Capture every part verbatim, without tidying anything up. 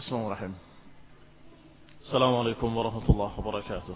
Bismillahirrahmanirrahim. Assalamualaikum warahmatullahi wabarakatuh.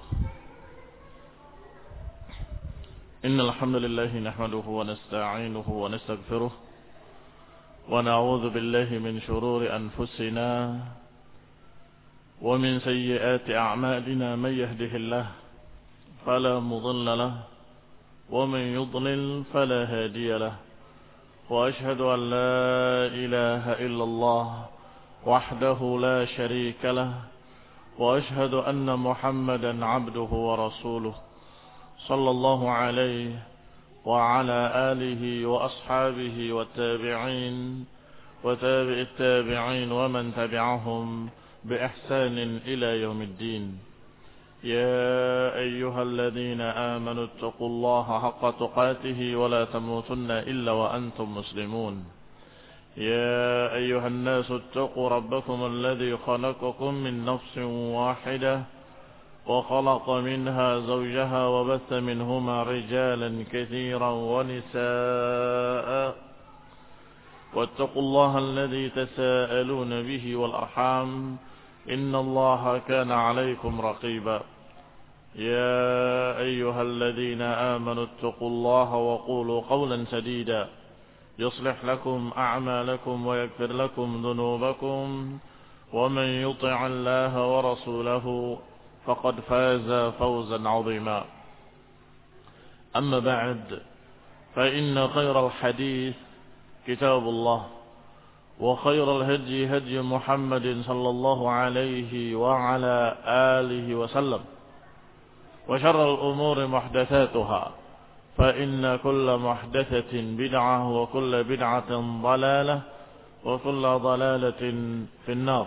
Innal hamdalillah nahmaduhu wa nasta'inuhu wa nastaghfiruh wa na'udzu billahi min shururi anfusina wa min sayyiati a'malina may yahdihillahu fala mudilla lahu wa man yudlil fala hadiya lahu wa ashhadu an la ilaha illallah وحده لا شريك له وأشهد أن محمدا عبده ورسوله صلى الله عليه وعلى آله وأصحابه والتابعين وتابع التابعين ومن تبعهم بإحسان إلى يوم الدين. يا أيها الذين آمنوا اتقوا الله حق تقاته ولا تموتن إلا وأنتم مسلمون. يا أيها الناس اتقوا ربكم الذي خلقكم من نفس واحدة وخلق منها زوجها وبث منهما رجالا كثيرا ونساء واتقوا الله الذي تساءلون به والأرحام إن الله كان عليكم رقيبا. يا أيها الذين آمنوا اتقوا الله وقولوا قولا سديدا يصلح لكم أعمالكم ويغفر لكم ذنوبكم ومن يطع الله ورسوله فقد فاز فوزا عظيما. أما بعد فإن خير الحديث كتاب الله وخير الهدي هدي محمد صلى الله عليه وعلى آله وسلم وشر الأمور محدثاتها فإن كل محدثة بدعة وكل بدعة ضلالة وكل ضلالة في النار.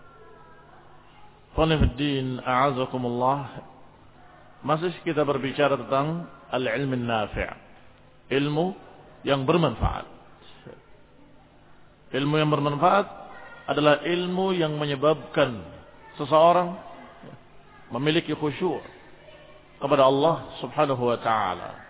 Qanif ad-din a'azakumullah. Masih kita berbicara tentang al-ilm an-nafi', ilmu yang bermanfaat. Ilmu yang bermanfaat adalah ilmu yang menyebabkan seseorang memiliki khusyuk kepada Allah Subhanahu wa ta'ala.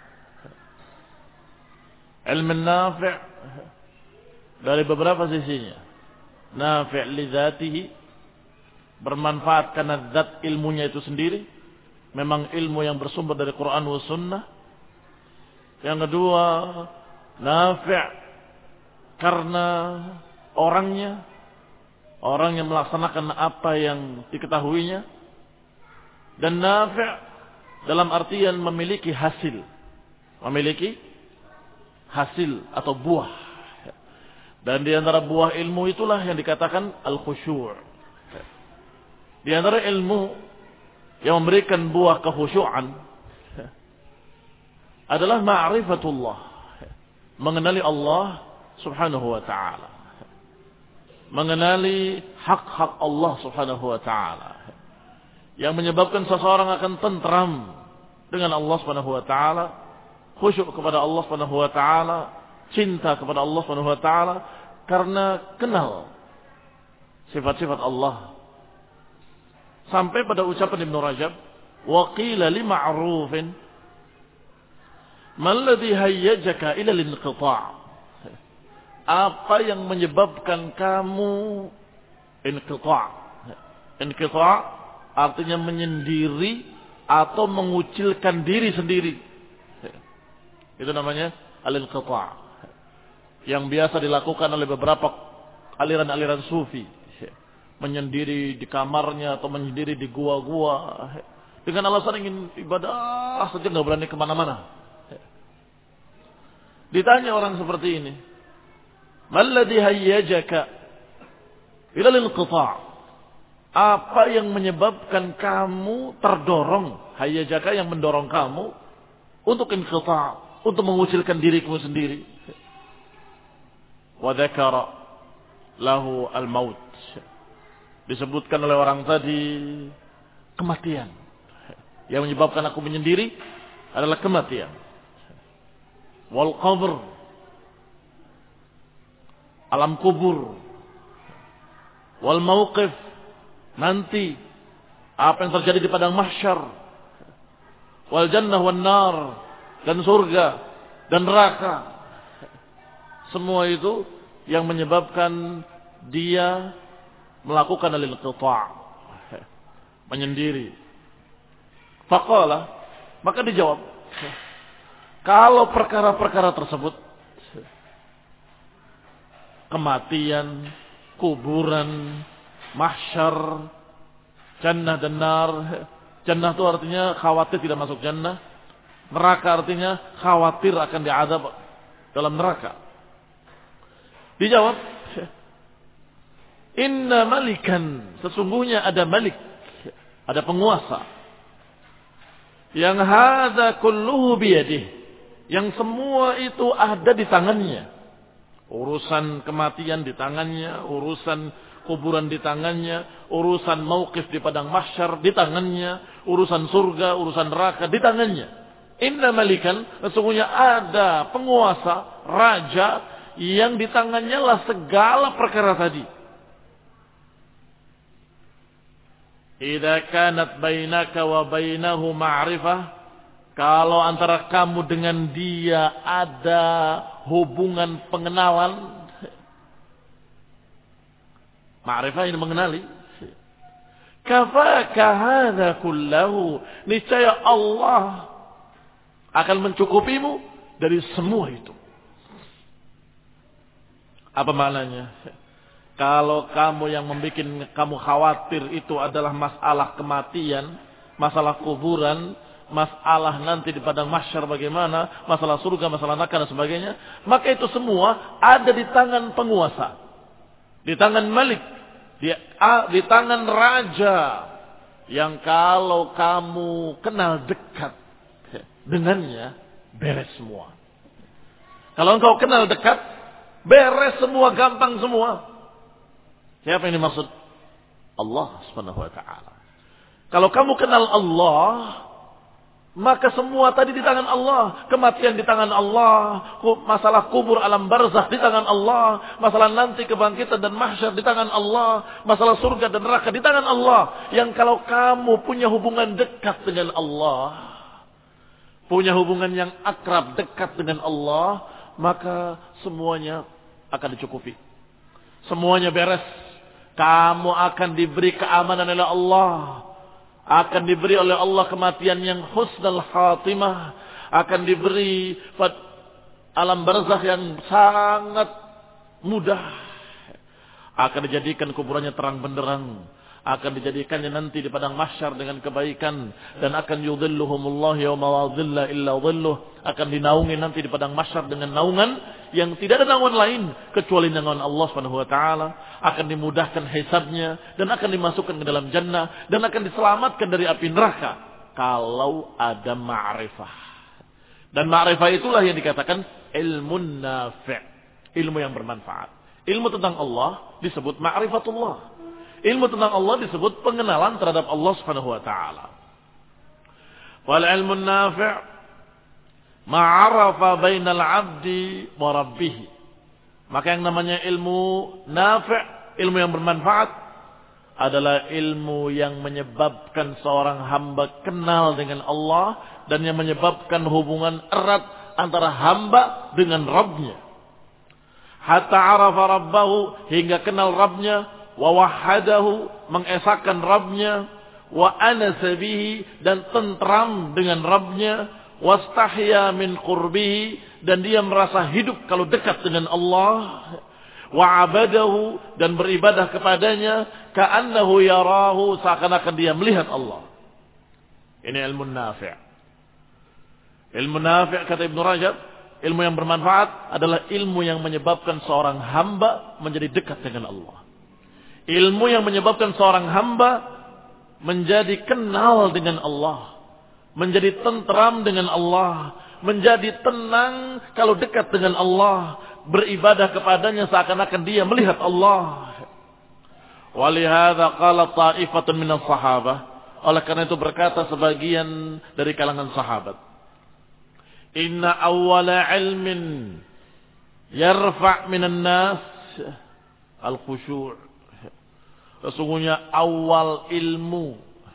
Ilmu nafi' dari beberapa sisinya. Nafi' li dzatihi, bermanfaat karena zat ilmunya itu sendiri, memang ilmu yang bersumber dari Quran wa sunnah. Yang kedua, nafi' karena orangnya, orang yang melaksanakan apa yang diketahuinya. Dan nafi' dalam artian memiliki hasil, memiliki hasil atau buah. Dan di antara buah ilmu itulah yang dikatakan al-khusyu'. Di antara ilmu yang memberikan buah kekhusyu'an adalah ma'rifatullah, mengenali Allah Subhanahu wa ta'ala, mengenali hak-hak Allah Subhanahu wa ta'ala, yang menyebabkan seseorang akan tentram dengan Allah Subhanahu wa ta'ala, khusyuk kepada Allah Subhanahu wa ta'ala, cinta kepada Allah Subhanahu wa ta'ala, karena kenal sifat-sifat Allah. Sampai pada ucapan Ibn Rajab, wa qila li ma'rufin man ladhi hayyajaka ila al-inqita'. Apa yang menyebabkan kamu inqita'? Inqita' artinya menyendiri atau mengucilkan diri sendiri. Itu namanya al-inqita', yang biasa dilakukan oleh beberapa aliran-aliran sufi, menyendiri di kamarnya atau menyendiri di gua-gua dengan alasan ingin ibadah saja, nggak berani kemana-mana. Ditanya orang seperti ini, malladhi hayyajaka ila al-inqita', apa yang menyebabkan kamu terdorong, hayyajaka yang mendorong kamu untuk inqita', untuk mengucilkan dirimu sendiri. Wa dzakara lahu al-maut, disebutkan oleh orang tadi kematian. Yang menyebabkan aku menyendiri adalah kematian. Wal qabr, alam kubur. Wal mauqif, nanti apa yang terjadi di padang mahsyar. Wal jannah wan nar, dan surga dan neraka. Semua itu yang menyebabkan dia melakukan al-inqita', menyendiri. Faqala, maka dijawab, kalau perkara-perkara tersebut, kematian, kuburan, mahsyar, jannah dan nar. Jannah itu artinya khawatir tidak masuk jannah. Neraka artinya khawatir akan diadab dalam neraka. Dijawab, inna malikan, sesungguhnya ada malik, ada penguasa, yang hadza kulluhu biyadih, yang semua itu ada di tangannya. Urusan kematian di tangannya, urusan kuburan di tangannya, urusan mauqif di padang mahsyar di tangannya, urusan surga, urusan neraka di tangannya. Inna malikan, sesungguhnya ada penguasa, raja, yang di tangannya lah segala perkara tadi. Idza kanat bainaka wa bainahu ma'rifah, kalau antara kamu dengan dia ada hubungan pengenalan, ma'rifah ini mengenali, kafaka hadza kullahu, niscaya Allah akan mencukupimu dari semua itu. Apa maknanya? Kalau kamu yang membuat kamu khawatir itu adalah masalah kematian, masalah kuburan, masalah nanti di padang mahsyar bagaimana, masalah surga, masalah neraka dan sebagainya, maka itu semua ada di tangan penguasa, di tangan malik, di, di tangan raja, yang kalau kamu kenal dekat dengannya, beres semua. Kalau engkau kenal dekat, beres semua, gampang semua. Siapa yang dimaksud? Allah subhanahu wa ta'ala. Kalau kamu kenal Allah, maka semua tadi di tangan Allah. Kematian di tangan Allah, masalah kubur alam barzakh di tangan Allah, masalah nanti kebangkitan dan mahsyar di tangan Allah, masalah surga dan neraka di tangan Allah. Yang kalau kamu punya hubungan dekat dengan Allah, punya hubungan yang akrab dekat dengan Allah, maka semuanya akan dicukupi. Semuanya beres. Kamu akan diberi keamanan oleh Allah. Akan diberi oleh Allah kematian yang husnul khatimah. Akan diberi alam barzakh yang sangat mudah. Akan dijadikan kuburannya terang benderang. Akan dijadikannya nanti di padang mahsyar dengan kebaikan, dan akan yudhilluhumullah yawma la dhilla illa dhilluh, akan dinaungi nanti di padang mahsyar dengan naungan yang tidak ada naungan lain kecuali naungan Allah Subhanahu wa taala. Akan dimudahkan hisabnya dan akan dimasukkan ke dalam jannah dan akan diselamatkan dari api neraka kalau ada ma'rifah. Dan ma'rifah itulah yang dikatakan ilmun nafi', ilmu yang bermanfaat. Ilmu tentang Allah disebut ma'rifatullah. Ilmu tentang Allah disebut pengenalan terhadap Allah Subhanahu wa taala. Wal ilmu nafi' ma'arafa bainal 'abdi wa rabbih. Maka yang namanya ilmu nafi', ilmu yang bermanfaat, adalah ilmu yang menyebabkan seorang hamba kenal dengan Allah dan yang menyebabkan hubungan erat antara hamba dengan Rabbnya. Hatta arafa rabbahu, hingga kenal Rabbnya, wa wahadahu, mengesahkan Rabbnya, wa anasa bihi, dan tentram dengan Rabbnya, wastahya min qurbihi, dan dia merasa hidup kalau dekat dengan Allah, wa abadahu, dan beribadah kepadanya, ka'annahu yarahu, seakan-akan dia melihat Allah. Ini ilmu nafi'. Ilmu nafi', kata Ibnu Rajab, ilmu yang bermanfaat adalah ilmu yang menyebabkan seorang hamba menjadi dekat dengan Allah. Ilmu yang menyebabkan seorang hamba menjadi kenal dengan Allah, menjadi tentram dengan Allah, menjadi tenang kalau dekat dengan Allah, beribadah kepadanya seakan-akan dia melihat Allah. Walihada qala ta'ifatun minas sahabah, oleh karena itu berkata sebagian dari kalangan sahabat, inna awwala ilmin yarfa' minan nas al-khusyu'. Sesungguhnya awal ilmu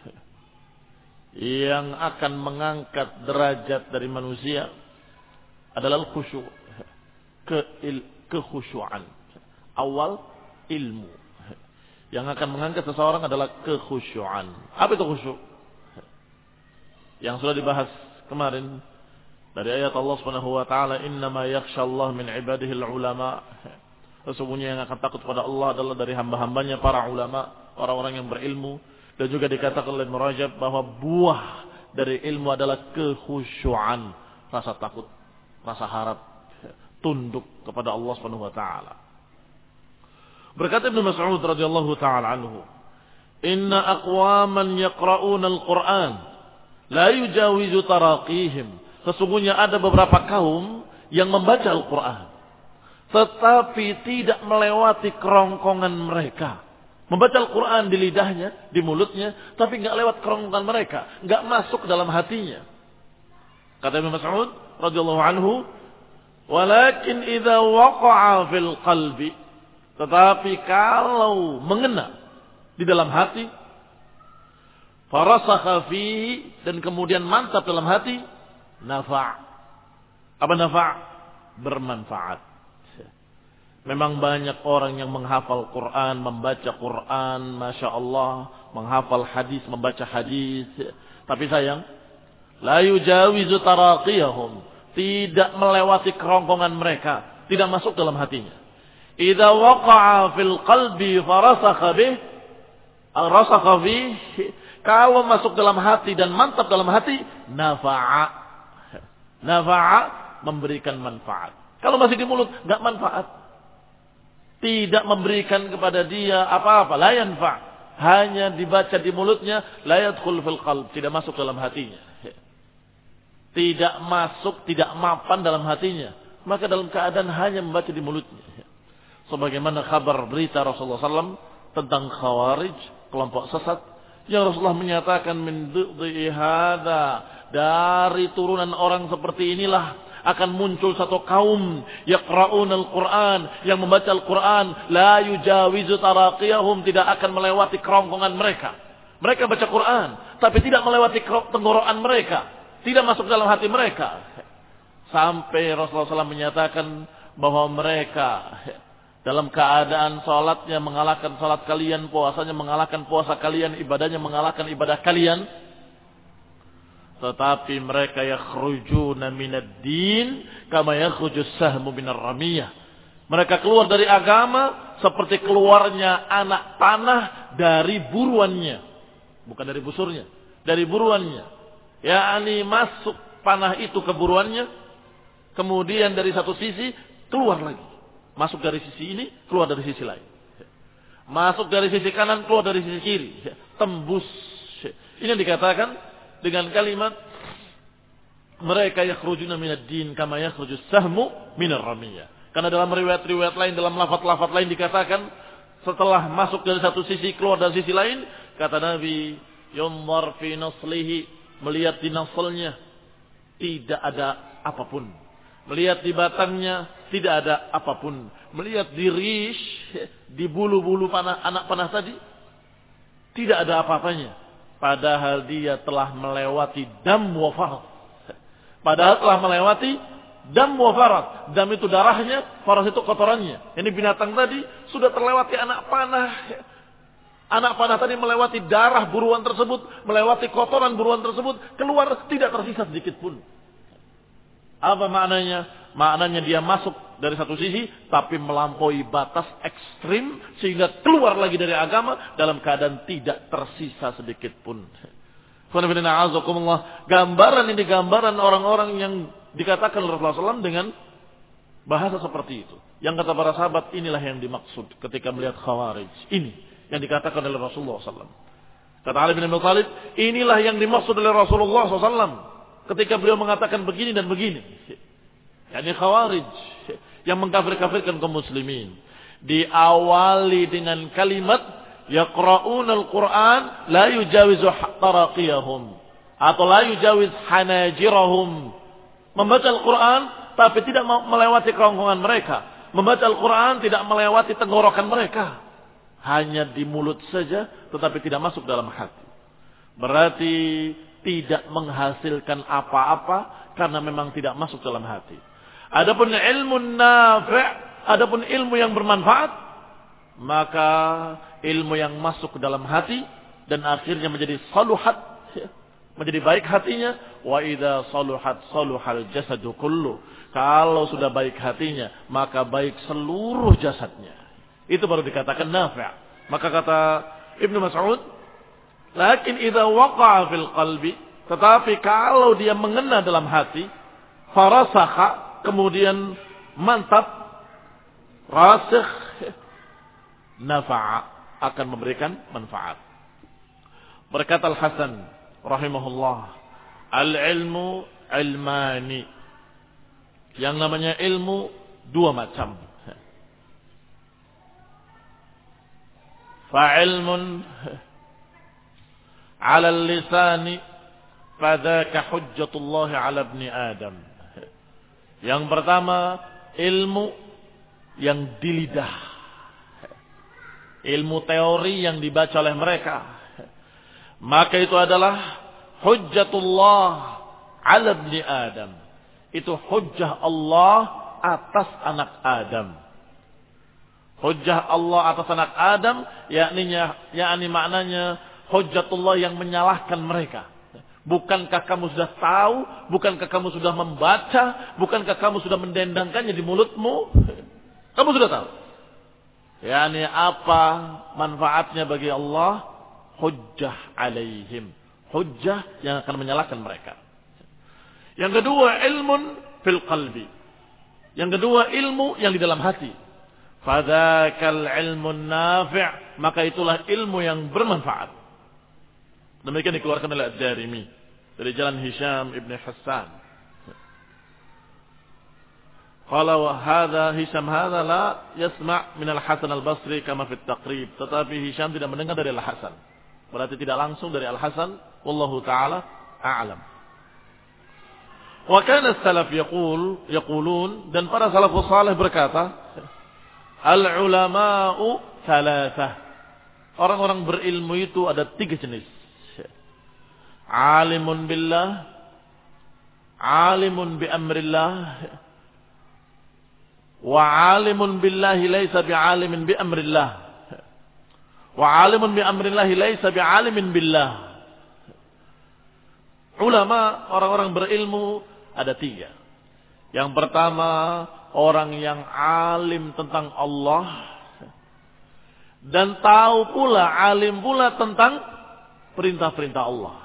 yang akan mengangkat derajat dari manusia adalah khusyuk, ke kekhusyuan. Awal ilmu Yang akan mengangkat seseorang adalah kekhusyuan. Apa itu khusyuk? Yang sudah dibahas kemarin dari ayat Allah Subhanahu wa taala, "Innama yakhshallahu min ibadihil ulama." Sesungguhnya yang akan takut kepada Allah adalah dari hamba-hambanya para ulama, orang-orang yang berilmu. Dan juga dikatakan oleh Murajab bahwa buah dari ilmu adalah kekhusyuan, rasa takut, rasa harap, tunduk kepada Allah Subhanahu wa taala. Berkata Ibnu Mas'ud radhiyallahu taala anhu, "Inna aqwaman yaqra'una al-Qur'an la yujawizu taraqihim." Sesungguhnya ada beberapa kaum yang membaca Al-Qur'an tetapi tidak melewati kerongkongan mereka. Membaca Al-Qur'an di lidahnya, di mulutnya, tapi enggak lewat kerongkongan mereka, enggak masuk ke dalam hatinya. Kata Ibnu Mas'ud radhiyallahu anhu, "Walakin idza waqa'a fil qalbi." Tetapi kalau mengena di dalam hati, farasakha fihi, dan kemudian mantap dalam hati, nafa'. Apa nafa'? Bermanfaat. Memang banyak orang yang menghafal Quran, membaca Quran, Masya Allah, menghafal hadis, membaca hadis. Tapi sayang, la yujawizu taraqiyahum, tidak melewati kerongkongan mereka, tidak masuk dalam hatinya. Idza waqa'a fil qalbi farasakha bih, rasakha bih, kalau masuk dalam hati dan mantap dalam hati, nafa'a. Nafa'a, memberikan manfaat. Kalau masih di mulut, enggak manfaat. Tidak memberikan kepada dia apa-apa, la yanfa'. Hanya dibaca di mulutnya, la yadkhul fil qalb, tidak masuk dalam hatinya. Tidak masuk, tidak mapan dalam hatinya. Maka dalam keadaan hanya membaca di mulutnya. Sebagaimana kabar berita Rasulullah sallallahu alaihi wasallam tentang Khawarij, kelompok sesat, yang Rasulullah menyatakan min dhidhi hadza, dari turunan orang seperti inilah akan muncul satu kaum yaqra'unal Qur'an, yang membaca Al-Qur'an, la yujawizu taraqiyahum, tidak akan melewati kerongkongan mereka. Mereka baca Qur'an, tapi tidak melewati tenggorokan mereka, tidak masuk dalam hati mereka. Sampai Rasulullah sallallahu alaihi wasallam menyatakan bahwa mereka dalam keadaan salatnya mengalahkan salat kalian, puasanya mengalahkan puasa kalian, ibadahnya mengalahkan ibadah kalian. Tetapi mereka yakhrujuna minad din kama yakhrujus sahmu minar ramiyah. Mereka keluar dari agama seperti keluarnya anak panah dari buruannya. Bukan dari busurnya, dari buruannya. yakni masuk panah itu ke buruannya, kemudian dari satu sisi keluar lagi. Masuk dari sisi ini, keluar dari sisi lain. Masuk dari sisi kanan, keluar dari sisi kiri. Tembus. Ini yang dikatakan dengan kalimat mereka yakhrujuna minad din kama yakhrujus sahmu minar ramiyah. Karena dalam riwayat-riwayat lain, dalam lafaz-lafaz lain dikatakan setelah masuk dari satu sisi, keluar dari sisi lain, kata Nabi, yunzar fi naslihi, melihat di naslnya tidak ada apapun. Melihat di batangnya tidak ada apapun. Melihat di rish, di bulu-bulu panah, anak panah tadi tidak ada apa-apanya. Padahal dia telah melewati dam wa farad. Padahal telah melewati dam wa farad. Dam itu darahnya, farad itu kotorannya. Ini binatang tadi sudah terlewati anak panah. Anak panah tadi melewati darah buruan tersebut, melewati kotoran buruan tersebut, keluar tidak tersisa sedikit pun. Apa maknanya? Maknanya dia masuk dari satu sisi, tapi melampaui batas ekstrim, sehingga keluar lagi dari agama dalam keadaan tidak tersisa sedikit pun. Gambaran ini gambaran orang-orang yang dikatakan oleh Rasulullah shallallahu alaihi wasallam dengan bahasa seperti itu. Yang kata para sahabat, inilah yang dimaksud ketika melihat Khawarij. Ini yang dikatakan oleh Rasulullah shallallahu alaihi wasallam. Kata Ali bin Abi Thalib, inilah yang dimaksud oleh Rasulullah shallallahu alaihi wasallam ketika beliau mengatakan begini dan begini. yakni Khawarij yang mengkafir-kafirkan kaum muslimin. Diawali dengan kalimat yaqra'unal Qur'an la yujawizu taraqiyahum atau la yujawiz hanajirahum. Membaca Al-Qur'an tapi tidak melewati kerongkongan mereka. Membaca Al-Qur'an tidak melewati tenggorokan mereka. Hanya di mulut saja tetapi tidak masuk dalam hati. Berarti tidak menghasilkan apa-apa karena memang tidak masuk dalam hati. Adapun ilmu nafi', adapun ilmu yang bermanfaat, maka ilmu yang masuk ke dalam hati dan akhirnya menjadi saluhat, menjadi baik hatinya. Wa idza saluhat saluhal jasadu kullu. Kalau sudah baik hatinya, maka baik seluruh jasadnya. Itu baru dikatakan nafi'. Maka kata Ibnu Mas'ud, lakin idza waqa'a fil qalbi, tetapi kalau dia mengena dalam hati, farasakha, kemudian mantap, rasikh, nafa'a, akan memberikan manfaat. Berkata Al-Hasan rahimahullah, al-ilmu ilmani. Yang namanya ilmu dua macam. Fa'ilmun 'ala al-lisani fadzaka hujjatullah 'ala ibni Adam. Yang pertama, ilmu yang di lidah. Ilmu teori yang dibaca oleh mereka. Maka itu adalah hujjatullah 'ala ibni Adam. Itu hujjah Allah atas anak Adam. Hujjah Allah atas anak Adam, yakninya, yakni maknanya hujjatullah yang menyalahkan mereka. Bukankah kamu sudah tahu? Bukankah kamu sudah membaca? Bukankah kamu sudah mendendangkannya di mulutmu? Kamu sudah tahu. Yakni apa manfaatnya bagi Allah? Hujjah alaihim. Hujjah yang akan menyalahkan mereka. Yang kedua, ilmun fil qalbi. Yang kedua, ilmu yang di dalam hati. Fadzakal ilmun nafi', maka itulah ilmu yang bermanfaat. Demikian dikeluarkan oleh Ad-Darimi dari jalan Hisham ibn Hassan. Kalau hadza Hisham hadza la yasma' min al-Hasan al-Basri kama fi at-Taqrib, tetapi Hisham tidak mendengar dari Al-Hasan. Berarti tidak langsung dari Al-Hasan, wallahu taala a'lam. Wa kana as-salaf yaqul yaqulun, dan para salafus salih berkata, al-ulama'u thalathah. Orang-orang berilmu itu ada tiga jenis. Alimun billah, alimun bi amrillah, wa alimun billahi laysa bi'alimin bi amrillah, wa alimun bi amrillah laysa bi'alimin billah. Ulama, orang-orang berilmu ada tiga. Yang pertama, orang yang alim tentang Allah dan tahu pula, alim pula tentang perintah-perintah Allah.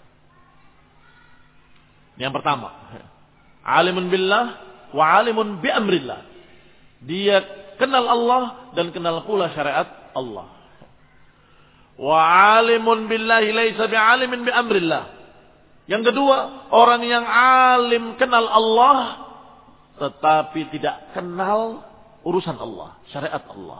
Yang pertama, alimun billah wa alimun bi amrillah. Dia kenal Allah dan kenal pula syariat Allah. Wa alimun billahi laisa bi alimin bi amrillah. Yang kedua, orang yang alim kenal Allah tetapi tidak kenal urusan Allah, syariat Allah.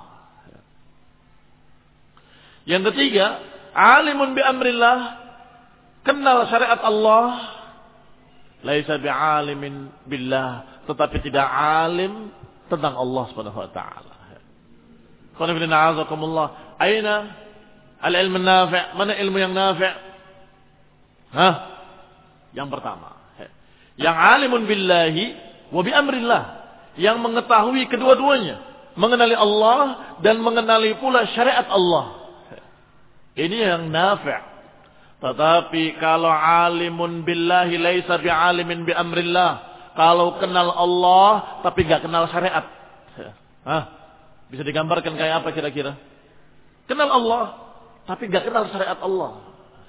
Yang ketiga, alimun bi amrillah, kenal syariat Allah, laisa bi'alimin billah, tetapi tidak alim tentang Allah Subhanahu wa taala. Qul inna a'udzukumullah, aina al-ilmu nafi'? Mana ilmu yang nafi'? Hah? Yang pertama, yang alimun billahi wa bi amrillah, yang mengetahui kedua-duanya, mengenali Allah dan mengenali pula syariat Allah. Ini yang nafi'. Tetapi kalau alimun billahi laisa bi'alimin bi amrillah, kalau kenal Allah tapi enggak kenal syariat. Hah? Bisa digambarkan kayak apa kira-kira? Kenal Allah tapi enggak kenal syariat Allah.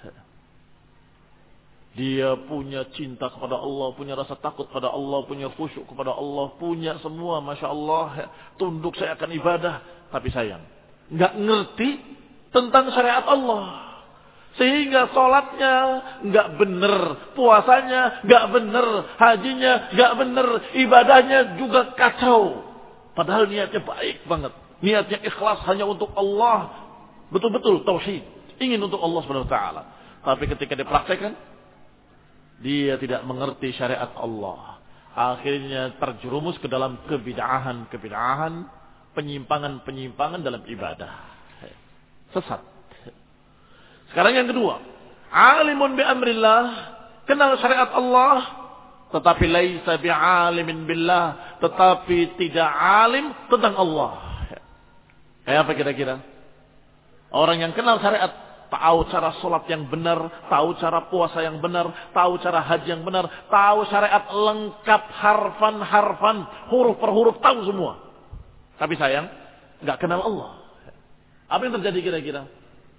Dia punya cinta kepada Allah, punya rasa takut kepada Allah, punya khusyuk kepada Allah, punya semua, Masya Allah, tunduk saya akan ibadah. Tapi sayang, nggak ngerti tentang syariat Allah. Sehingga sholatnya nggak bener, puasanya nggak bener, hajinya nggak bener, ibadahnya juga kacau. Padahal niatnya baik banget. Niatnya ikhlas hanya untuk Allah. Betul-betul tauhid. Ingin untuk Allah subhanahu wa taala. Tapi ketika dipraktekkan, dia tidak mengerti syariat Allah. Akhirnya terjerumus ke dalam kebid'ahan-kebid'ahan, penyimpangan-penyimpangan dalam ibadah. Sesat. Sekarang yang kedua, alimun bi amrillah, kenal syariat Allah, tetapi laisa bi'alimin billah, tetapi tidak alim tentang Allah. Kayak apa kira-kira? Orang yang kenal syariat, tahu cara sholat yang benar, tahu cara puasa yang benar, tahu cara haji yang benar, tahu syariat lengkap harfan-harfan, huruf per huruf, tahu semua. Tapi sayang, nggak kenal Allah. Apa yang terjadi kira-kira?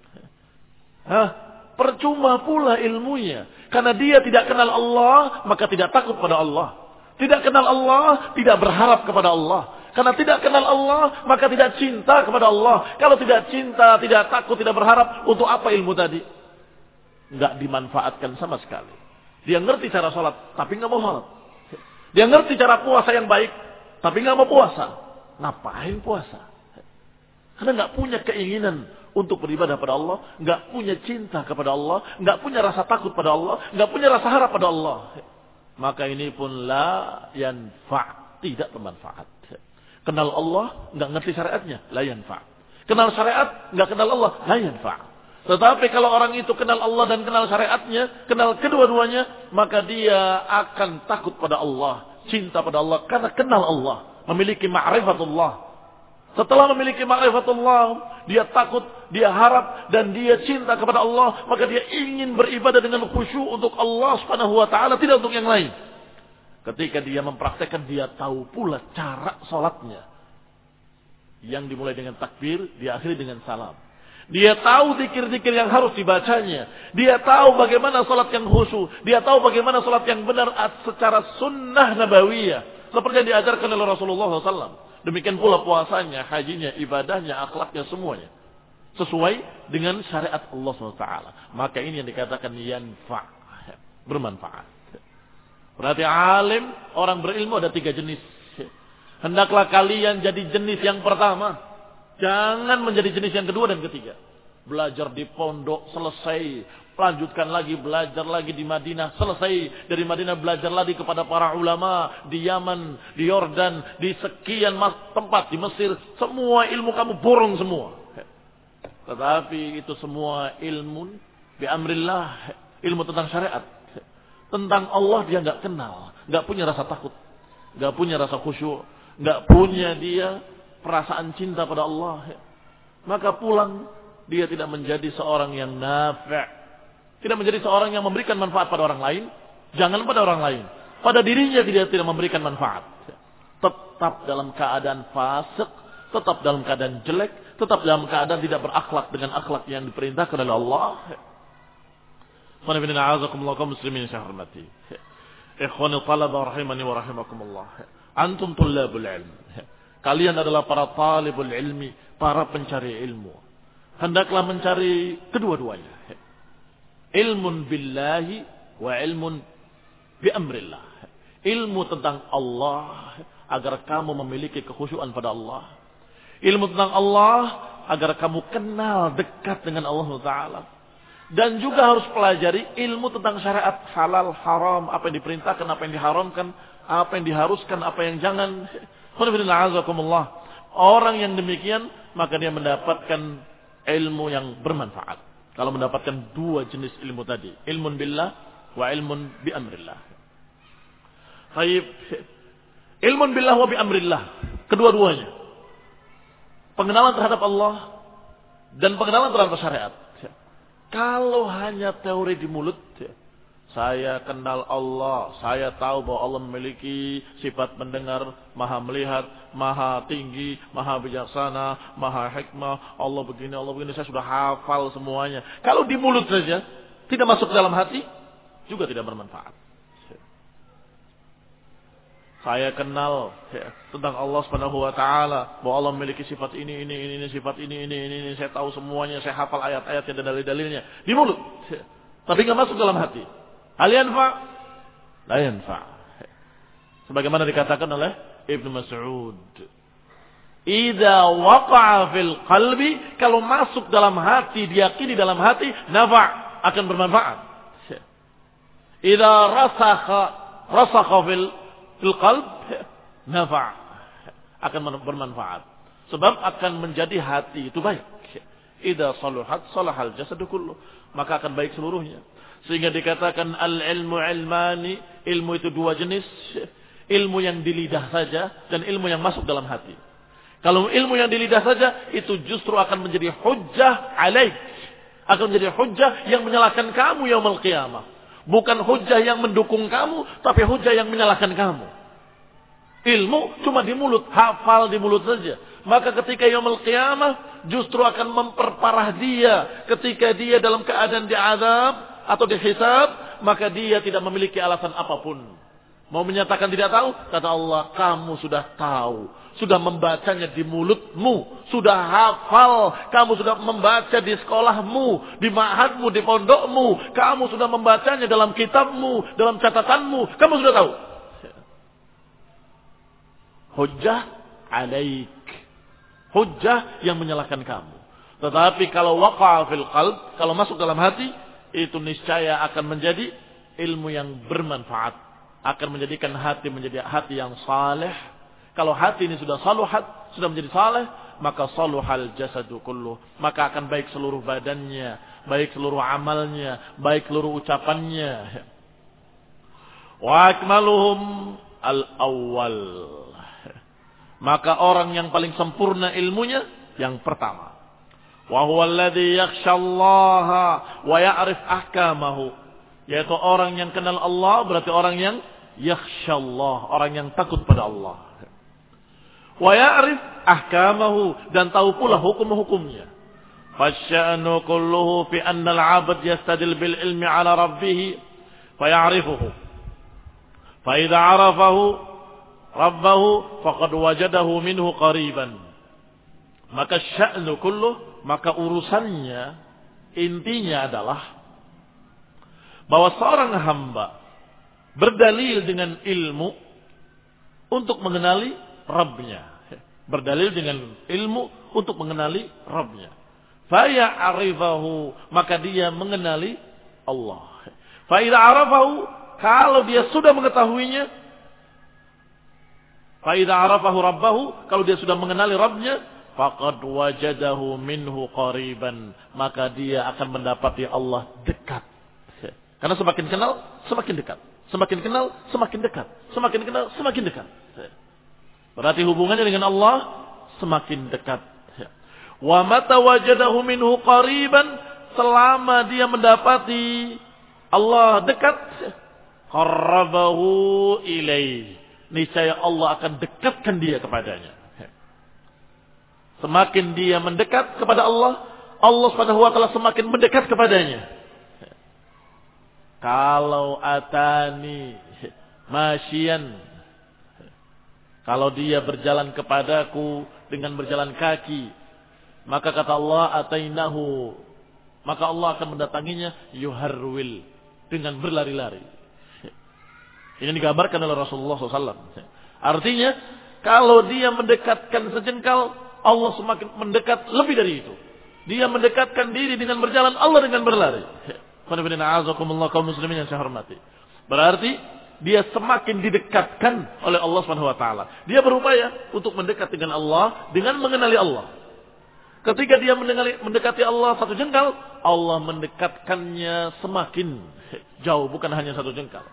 Hah? Percuma pula ilmunya. Karena dia tidak kenal Allah, maka tidak takut pada Allah. Tidak kenal Allah, tidak berharap kepada Allah. Karena tidak kenal Allah, maka tidak cinta kepada Allah. Kalau tidak cinta, tidak takut, tidak berharap, untuk apa ilmu tadi? Enggak dimanfaatkan sama sekali. Dia ngerti cara sholat, tapi nggak mau sholat. Dia ngerti cara puasa yang baik, tapi nggak mau puasa. Ngapain puasa? Karena nggak punya keinginan untuk beribadah pada Allah, nggak punya cinta kepada Allah, nggak punya rasa takut pada Allah, nggak punya rasa harap pada Allah. Maka ini pun la yanfa', tidak bermanfaat. Kenal Allah, nggak ngerti syariatnya, la yanfa'. Kenal syariat, nggak kenal Allah, la yanfa'. Tetapi kalau orang itu kenal Allah dan kenal syariatnya, kenal kedua-duanya, maka dia akan takut pada Allah, cinta pada Allah, karena kenal Allah, memiliki ma'rifatullah. Setelah memiliki ma'rifatullah, dia takut, dia harap, dan dia cinta kepada Allah, maka dia ingin beribadah dengan khusyuk untuk Allah Subhanahu wa taala, tidak untuk yang lain. Ketika dia mempraktekkan, dia tahu pula cara sholatnya. Yang dimulai dengan takbir, diakhiri dengan salam. Dia tahu zikir-zikir yang harus dibacanya. Dia tahu bagaimana sholat yang khusyuk. Dia tahu bagaimana sholat yang benar secara sunnah nabawiyah. Seperti yang diajarkan oleh Rasulullah shallallahu alaihi wasallam. Demikian pula puasanya, hajinya, ibadahnya, akhlaknya, semuanya. Sesuai dengan syariat Allah subhanahu wa taala. Maka ini yang dikatakan yanfa', bermanfaat. Berarti alim, orang berilmu ada tiga jenis. Hendaklah kalian jadi jenis yang pertama. Jangan menjadi jenis yang kedua dan ketiga. Belajar di pondok, selesai. Lanjutkan lagi, belajar lagi di Madinah, selesai. Dari Madinah belajar lagi kepada para ulama. Di Yaman, di Yordan, di sekian tempat, di Mesir. Semua ilmu kamu borong semua. Tetapi itu semua ilmu bi amrillah. Ilmu tentang syariat. Tentang Allah dia nggak kenal, nggak punya rasa takut, nggak punya rasa khusyuk, nggak punya dia perasaan cinta pada Allah. Maka pulang dia tidak menjadi seorang yang nafi', tidak menjadi seorang yang memberikan manfaat pada orang lain. Jangan pada orang lain, pada dirinya dia tidak memberikan manfaat. Tetap dalam keadaan fasik, tetap dalam keadaan jelek, tetap dalam keadaan tidak berakhlak dengan akhlak yang diperintahkan oleh Allah. Ikhwani a'azakumullah kaum muslimin yang saya hormati. Ikhwani talaba rahimani wa rahimakumullah. Antum tullabul ilm. Kalian adalah para talibul ilmi, para pencari ilmu. Hendaklah mencari kedua-duanya. Ilmun billahi wa ilmun bi amrillah. Ilmu tentang Allah agar kamu memiliki kekhusyuan pada Allah. Ilmu tentang Allah agar kamu kenal dekat dengan Allah Taala. Dan juga harus pelajari ilmu tentang syariat halal, haram, apa yang diperintahkan, apa yang diharamkan, apa yang diharuskan, apa yang jangan. Orang yang demikian, maka dia mendapatkan ilmu yang bermanfaat. Kalau mendapatkan dua jenis ilmu tadi, ilmun billah wa ilmun bi amrillah. Baik, ilmun billah wa bi amrillah, kedua-duanya. Pengenalan terhadap Allah dan pengenalan terhadap syariat. Kalau hanya teori di mulut, saya kenal Allah, saya tahu bahwa Allah memiliki sifat mendengar, maha melihat, maha tinggi, maha bijaksana, maha hikmah, Allah begini, Allah begini, saya sudah hafal semuanya. Kalau di mulut saja, tidak masuk dalam hati, juga tidak bermanfaat. Saya kenal ya, tentang Allah Subhanahu wa taala, bahwa Allah memiliki sifat ini ini ini, ini sifat ini ini ini, ini. Saya tahu semuanya, saya hafal ayat-ayatnya dan dalil-dalilnya di mulut. Ya. Tapi enggak masuk dalam hati. Hal yanfa? La yanfa. Sebagaimana dikatakan oleh Ibnu Mas'ud. Idza waqa'a fil qalbi, kalau masuk dalam hati, diyakini dalam hati, nafa' akan bermanfaat. Ya. Idza rasakha rasakha fil fil qalb nafa' akan bermanfaat sebab akan menjadi hati itu baik. Idza saluhat salahal jasadu kullu, maka akan baik seluruhnya. Sehingga dikatakan al ilmu ilmani, ilmu itu dua jenis, ilmu yang di lidah saja dan ilmu yang masuk dalam hati. Kalau ilmu yang di lidah saja, itu justru akan menjadi hujjah alaik. Akan menjadi hujjah yang menyalahkan kamu yaumul qiyamah. Bukan hujjah yang mendukung kamu, tapi hujjah yang menyalahkan kamu. Ilmu cuma di mulut, hafal di mulut saja. Maka ketika yaumul qiyamah, justru akan memperparah dia. Ketika dia dalam keadaan diazab atau dihisab, maka dia tidak memiliki alasan apapun. Mau menyatakan tidak tahu? Kata Allah, kamu sudah tahu. Sudah membacanya di mulutmu. Sudah hafal. Kamu sudah membaca di sekolahmu. Di ma'hadmu, di pondokmu. Kamu sudah membacanya dalam kitabmu. Dalam catatanmu. Kamu sudah tahu. Hujjah alaik. Hujjah yang menyalahkan kamu. Tetapi kalau waqa'a fil qalb, kalau masuk dalam hati, itu niscaya akan menjadi ilmu yang bermanfaat. Akan menjadikan hati menjadi hati yang saleh. Kalau hati ini sudah saluhat, sudah menjadi saleh, maka saluhal jasadu kulluh. Maka akan baik seluruh badannya, baik seluruh amalnya, baik seluruh ucapannya. Wa akmaluhum al-awwal. Maka orang yang paling sempurna ilmunya yang pertama. Wa huwa alladhi yakhshallaha wa ya'rif ahkamahu. Yaitu orang yang kenal Allah, berarti orang yang yakhshallah, orang yang takut pada Allah. Wa ya'rif ahkamahu, dan tahu pula hukum-hukumnya. Fasya'nu kulluhu fi anna al-'abd yastadil bil ilmi 'ala rabbih fa ya'rifuhu. Fa idza 'arafahu rabbahu faqad wajadahu minhu qariban. Maka sya'nu kulluh, maka urusannya intinya adalah bahwa seorang hamba berdalil dengan ilmu untuk mengenali Rabbnya. Berdalil dengan ilmu untuk mengenali Rabbnya. Faya'rifahu, maka dia mengenali Allah. Fa'idha arafahu, kalau dia sudah mengetahuinya. Fa'idha arafahu rabbahu, kalau dia sudah mengenali Rabbnya. Faqad wajadahu minhu qariban, maka dia akan mendapati Allah dekat. Karena semakin kenal, semakin dekat. Semakin kenal, semakin dekat. Semakin kenal, semakin dekat. Berarti hubungannya dengan Allah semakin dekat. Wa mata wajadahu minhu qariban, selama dia mendapati Allah dekat, qarrabahu ilaih, niscaya Allah akan dekatkan dia kepadanya. Semakin dia mendekat kepada Allah, Allah Subhanahu wa taala semakin mendekat kepadanya. Kalau atani masyian, kalau dia berjalan kepadaku dengan berjalan kaki, maka kata Allah atainahu, maka Allah akan mendatanginya yuharwil, dengan berlari-lari. Ini digambarkan oleh Rasulullah shallallahu alaihi wasallam. Artinya kalau dia mendekatkan sejengkal, Allah semakin mendekat lebih dari itu. Dia mendekatkan diri dengan berjalan, Allah dengan berlari. Kaum muslimin yang saya hormati. Berarti dia semakin didekatkan oleh Allah Subhanahu wa taala. Dia berupaya untuk mendekat dengan Allah dengan mengenali Allah. Ketika dia mendekati Allah satu jengkal, Allah mendekatkannya semakin jauh, bukan hanya satu jengkal.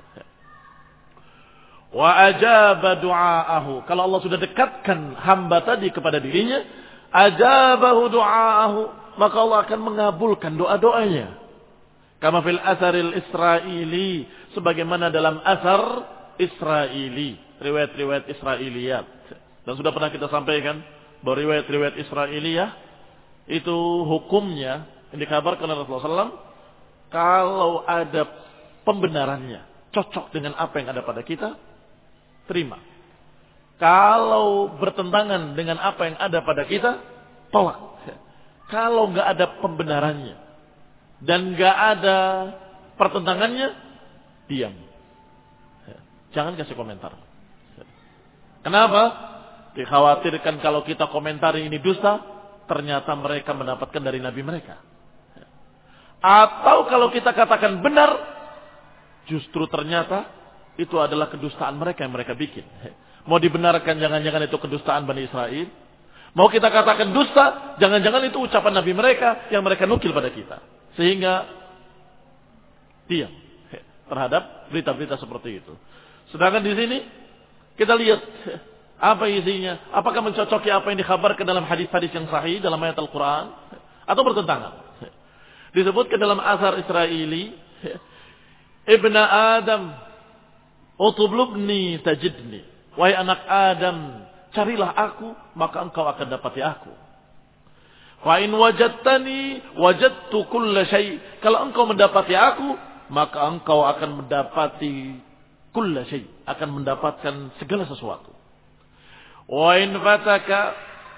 Wa ajaba du'aahu. Kalau Allah sudah dekatkan hamba tadi kepada dirinya, ajabahu du'aahu, maka Allah akan mengabulkan doa-doanya. Kama fil asaril Israili, sebagaimana dalam asar Israili, riwayat-riwayat Israiliyat. Dan sudah pernah kita sampaikan bahwa riwayat-riwayat Israiliyah itu hukumnya yang dikabarkan oleh Rasulullah shallallahu alaihi wasallam, kalau ada pembenarannya cocok dengan apa yang ada pada kita, terima. Kalau bertentangan dengan apa yang ada pada kita, tolak. Kalau nggak ada pembenarannya dan nggak ada pertentangannya, diam. Jangan kasih komentar. Kenapa? Dikhawatirkan kalau kita komentari ini dusta, ternyata mereka mendapatkan dari Nabi mereka. Atau kalau kita katakan benar, justru ternyata itu adalah kedustaan mereka yang mereka bikin. Mau dibenarkan, jangan-jangan itu kedustaan Bani Israel. Mau kita katakan dusta, jangan-jangan itu ucapan Nabi mereka yang mereka nukil pada kita. Sehingga diam terhadap berita-berita seperti itu. Sedangkan di sini kita lihat Apa isinya? Apakah mencocoki apa yang dikhabarkan dalam hadis-hadis yang sahih dalam ayat Al-Quran? Atau bertentangan? Disebutkan dalam asar Israeli, Ibn Adam, utublubni tajidni. Wahai anak Adam, carilah aku, maka engkau akan dapati aku. Wa in wajadtani, wajadtu kulla syai. Kalau engkau mendapati aku, maka engkau akan mendapati kulla syai. Akan mendapatkan segala sesuatu. Wa in fataka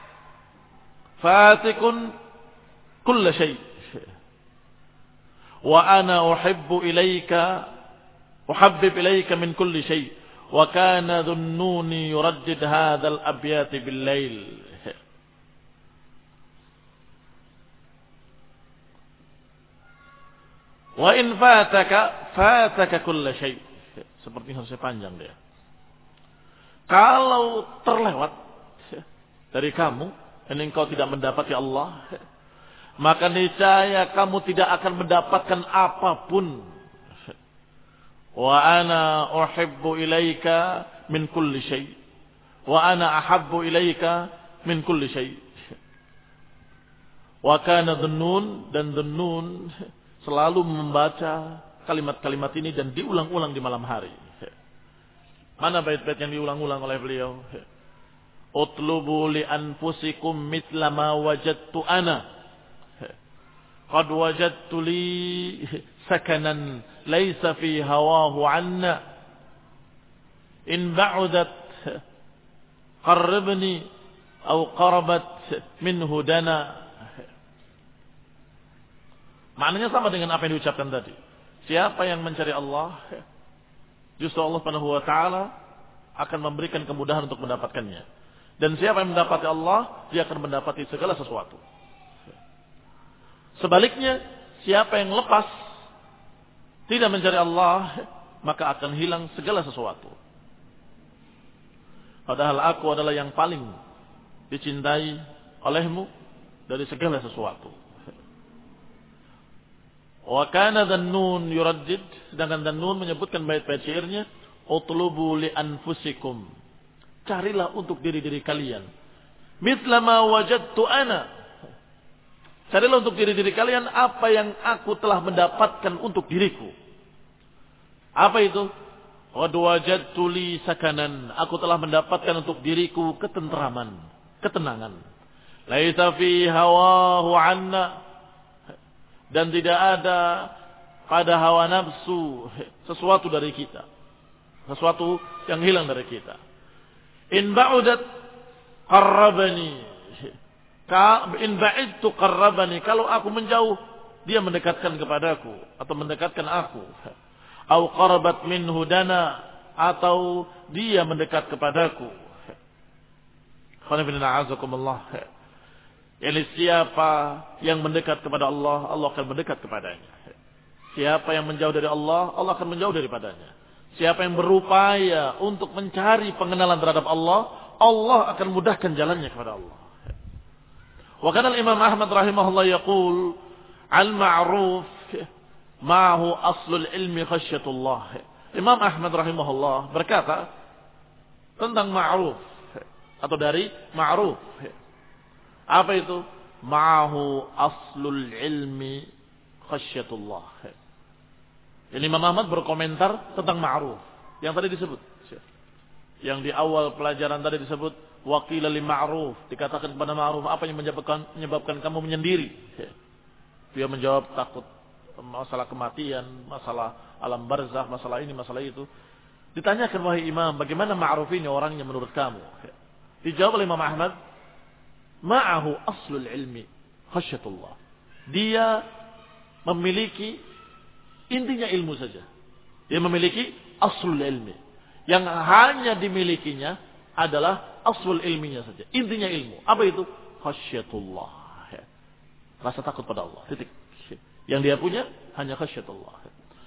fatikun kulla syai. Wa ana uhibbu ilaika uhabbib ilaika min kulli syai. Wa kana dhunnuni yuraddid hadzal abyat bil lail. Wa in fataka fataka kulla syai. Seperti harusnya panjang dia. Kalau terlewat dari kamu dan engkau tidak mendapati Allah, maka niscaya kamu tidak akan mendapatkan apapun. Wa ana uhibbu ilaika min kulli syai. Wa ana ahabbu ilaika min kulli syai. Wa kana dhunnun, dan dhunnun selalu membaca kalimat-kalimat ini dan diulang-ulang di malam hari. Mana bait-bait yang diulang-ulang oleh beliau? Utlubu li anfusikum mithla ma wajadtu ana. Qad wajadtu li sakanan laysa fi hawahu anna. In ba'udat qarribni aw qarabat minhu dana. Maknanya sama dengan apa yang diucapkan tadi. Siapa yang mencari Allah, justru Allah Subhanahu wa taala akan memberikan kemudahan untuk mendapatkannya. Dan siapa yang mendapati Allah, dia akan mendapati segala sesuatu. Sebaliknya, siapa yang lepas tidak mencari Allah, maka akan hilang segala sesuatu. Padahal aku adalah yang paling dicintai olehmu dari segala sesuatu. Wa kana dhannun yuraddid, sedangkan dhannun menyebutkan bait-bait syairnya, utlubu li anfusikum, carilah untuk diri-diri kalian, mithla ma wajadtu ana, carilah untuk diri-diri kalian apa yang aku telah mendapatkan untuk diriku. Apa itu? Qad wajadtu li sakanan, aku telah mendapatkan untuk diriku ketentraman, ketenangan. Laisa fi hawahu anna, dan tidak ada pada hawa nafsu sesuatu dari kita, sesuatu yang hilang dari kita. In ba'udat qarrabani, in ba'idtu qarrabani, kalau aku menjauh dia mendekatkan kepadaku atau mendekatkan aku. Au qarabat minhu dana, atau dia mendekat kepadaku. Khana bin a'azakumullah. Yani siapa yang mendekat kepada Allah, Allah akan mendekat kepadanya. Siapa yang menjauh dari Allah, Allah akan menjauh daripadanya. Siapa yang berupaya untuk mencari pengenalan terhadap Allah, Allah akan mudahkan jalannya kepada Allah. Wa kana al-Imam Ahmad rahimahullah yaqul, al-ma'ruf ma'hu aslul ilmi khasyatullah. Imam Ahmad rahimahullah berkata tentang ma'ruf, atau dari ma'ruf. Apa itu? Ma'hu aslul ilmi khasyatullah. Jadi Imam Ahmad berkomentar tentang ma'ruf yang tadi disebut. Yang di awal pelajaran tadi disebut waqila li ma'ruf, dikatakan kepada ma'ruf, apa yang menyebabkan menyebabkan kamu menyendiri? Dia menjawab takut masalah kematian, masalah alam barzakh, masalah ini, masalah itu. Ditanyakan, wahai imam, bagaimana ma'ruf ini orangnya menurut kamu? Dijawab oleh Imam Ahmad, ma'ahu aslul ilmi khasyatullah. Dia memiliki intinya ilmu saja. Dia memiliki aslul ilmi. Yang hanya dimilikinya adalah aslul ilminya saja. Intinya ilmu. Apa itu? Khasyatullah. Rasa takut pada Allah. Titik. Yang dia punya hanya khasyatullah.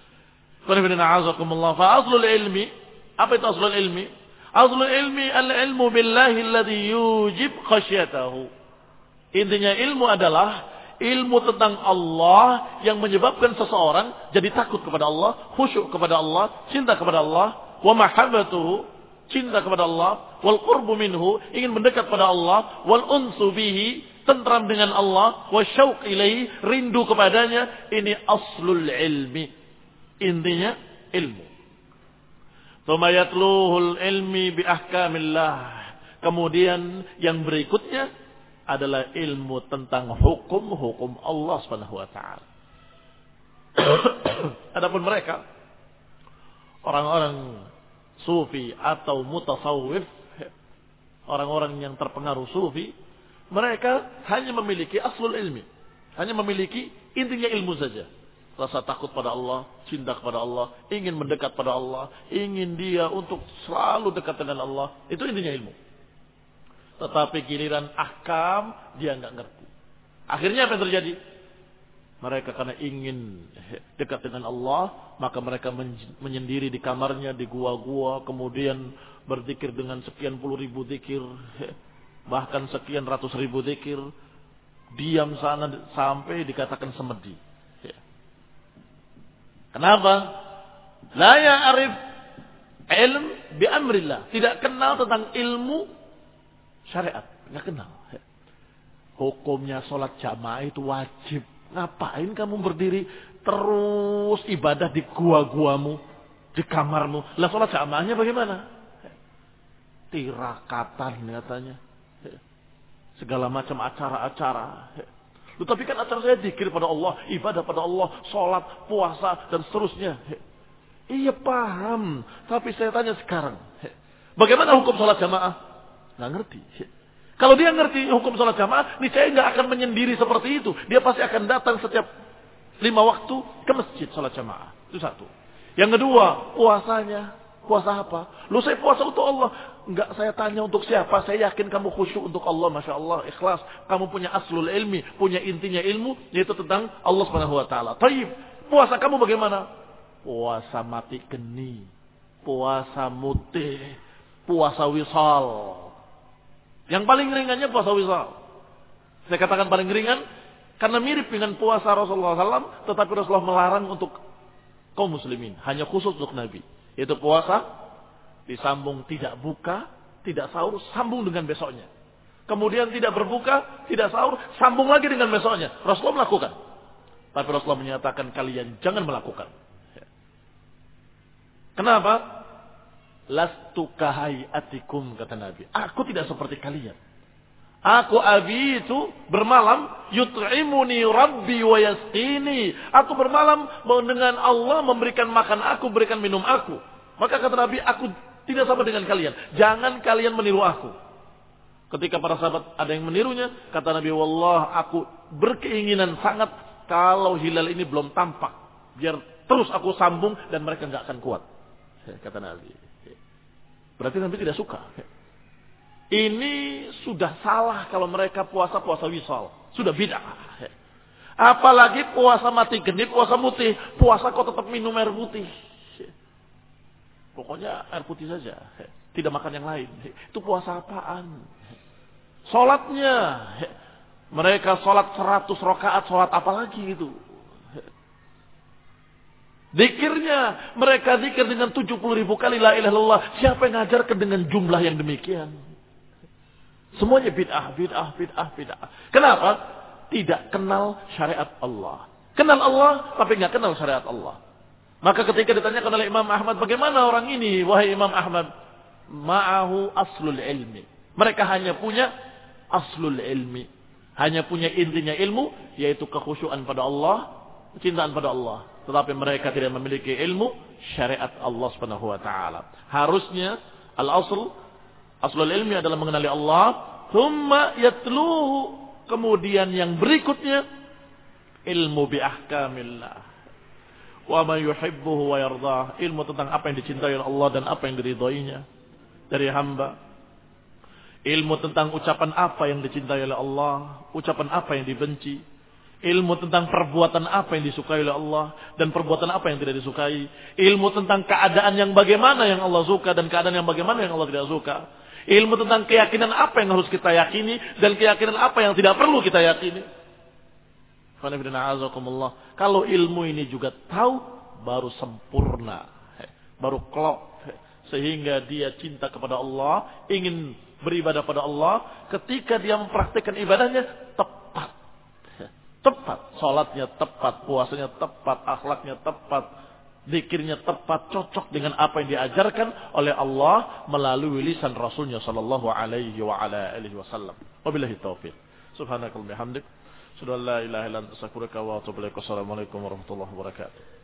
Fa aslul ilmi, apa itu aslul ilmi? Aslul ilmi al-ilmu billahi alladhi yujib khasyatahu. Intinya ilmu adalah ilmu tentang Allah yang menyebabkan seseorang jadi takut kepada Allah, khusyuk kepada Allah, cinta kepada Allah, wa mahabbatuhu, cinta kepada Allah, wal qurbu minhu, ingin mendekat pada Allah, wal unsu bihi, tentram dengan Allah, wasyauq ilaihi, rindu kepadanya. Ini aslul ilmi, intinya ilmu. Tsumma yatluhul ilmi bi ahkamillah. Kemudian yang berikutnya adalah ilmu tentang hukum-hukum Allah Subhanahu wa taala. Adapun mereka orang-orang sufi atau mutasawwif, orang-orang yang terpengaruh sufi, mereka hanya memiliki aslul ilmi, hanya memiliki intinya ilmu saja. Rasa takut pada Allah, cinta kepada Allah, ingin mendekat pada Allah, ingin dia untuk selalu dekat dengan Allah, itu intinya ilmu. Tetapi giliran ahkam dia nggak ngerti. Akhirnya apa yang terjadi? Mereka karena ingin dekat dengan Allah, maka mereka menyendiri di kamarnya, di gua-gua, kemudian berzikir dengan sekian puluh ribu zikir, bahkan sekian ratus ribu zikir, diam sana sampai dikatakan semedi. Kenapa? La ya'rif ilm bi amrillah, tidak kenal tentang ilmu syariat, nggak kenal. Hukumnya sholat jamaah itu wajib. Ngapain kamu berdiri terus ibadah di gua-guamu, di kamarmu? Lah sholat jamaahnya bagaimana? Tirakatan katanya. Segala macam acara-acara. Loh, tapi kan acara saya zikir pada Allah, ibadah pada Allah, sholat, puasa, dan seterusnya. Iya paham. Tapi saya tanya sekarang. Bagaimana hukum sholat jamaah? Nggak ngerti. Kalau dia ngerti hukum sholat jamaah, nih saya nggak akan menyendiri seperti itu. Dia pasti akan datang setiap lima waktu ke masjid sholat jamaah. Itu satu. Yang kedua, puasanya. Puasa apa? Lu saya puasa untuk Allah. Enggak, saya tanya untuk siapa. Saya yakin kamu khusyuk untuk Allah. Masya Allah, ikhlas. Kamu punya aslul ilmi, punya intinya ilmu, yaitu tentang Allah Subhanahu wa taala. Taib. Puasa kamu bagaimana? Puasa mati geni. Puasa mutih. Puasa wisal. Yang paling ringannya puasa wisal. Saya katakan paling ringan karena mirip dengan puasa Rasulullah shallallahu alaihi wasallam, tetapi Rasulullah melarang untuk kaum muslimin, hanya khusus untuk Nabi. Yaitu puasa disambung tidak buka, tidak sahur, sambung dengan besoknya. Kemudian tidak berbuka, tidak sahur, sambung lagi dengan besoknya. Rasulullah melakukan. Tapi Rasulullah menyatakan kalian jangan melakukan. Kenapa? Lastu kahayatikum, kata Nabi. Aku tidak seperti kalian. Aku abi itu bermalam, yut'imuni rabbi wa yasqini. Aku bermalam dengan Allah memberikan makan aku, berikan minum aku. Maka kata Nabi, aku tidak sama dengan kalian. Jangan kalian meniru aku. Ketika para sahabat ada yang menirunya, kata Nabi, wallah aku berkeinginan sangat kalau hilal ini belum tampak, biar terus aku sambung dan mereka nggak akan kuat. Kata Nabi. Berarti Nabi tidak suka. Ini sudah salah kalau mereka puasa-puasa wisal. Sudah bid'ah. Apalagi puasa mati geni, puasa mutih. Puasa kok tetap minum air putih. Pokoknya air putih saja. Tidak makan yang lain. Itu puasa apaan? Sholatnya. Mereka sholat seratus rakaat. Sholat apa lagi itu? Zikirnya, mereka zikir dengan tujuh puluh ribu kali la ilaha illallah. Siapa yang ngajarkan dengan jumlah yang demikian? Semuanya bid'ah, bid'ah, bid'ah, bid'ah. Kenapa? Tidak kenal syariat Allah. Kenal Allah, tapi nggak kenal syariat Allah. Maka ketika ditanyakan oleh Imam Ahmad, bagaimana orang ini, wahai Imam Ahmad? Ma'ahu aslul ilmi. Mereka hanya punya aslul ilmi. Hanya punya intinya ilmu, yaitu kekhusyuan pada Allah, kecintaan pada Allah. Tetapi mereka tidak memiliki ilmu syariat Allah Subhanahu wa taala. Harusnya al-asl, aslul ilmi adalah mengenali Allah, thumma yatluhu, kemudian yang berikutnya ilmu bi ahkamillah. Wa ma yuhibbuhu wa yardah, ilmu tentang apa yang dicintai oleh Allah dan apa yang diridhoinya dari hamba. Ilmu tentang ucapan apa yang dicintai oleh Allah, ucapan apa yang dibenci. Ilmu tentang perbuatan apa yang disukai oleh Allah dan perbuatan apa yang tidak disukai. Ilmu tentang keadaan yang bagaimana yang Allah suka dan keadaan yang bagaimana yang Allah tidak suka. Ilmu tentang keyakinan apa yang harus kita yakini dan keyakinan apa yang tidak perlu kita yakini. Kalau ilmu ini juga tahu, baru sempurna, baru klop, sehingga dia cinta kepada Allah, ingin beribadah pada Allah. Ketika dia mempraktikkan ibadahnya tepat, tepat, salatnya tepat, puasanya tepat, akhlaknya tepat, zikirnya tepat, cocok dengan apa yang diajarkan oleh Allah melalui lisan Rasulnya sallallahu alaihi wa ala alihi wasallam. Wabillahi taufiq. Subhanakallahumma hamdik, asyhadu an la ilaha illa anta astaghfiruka wa atubu ilaik. Wassalamualaikum warahmatullahi wabarakatuh.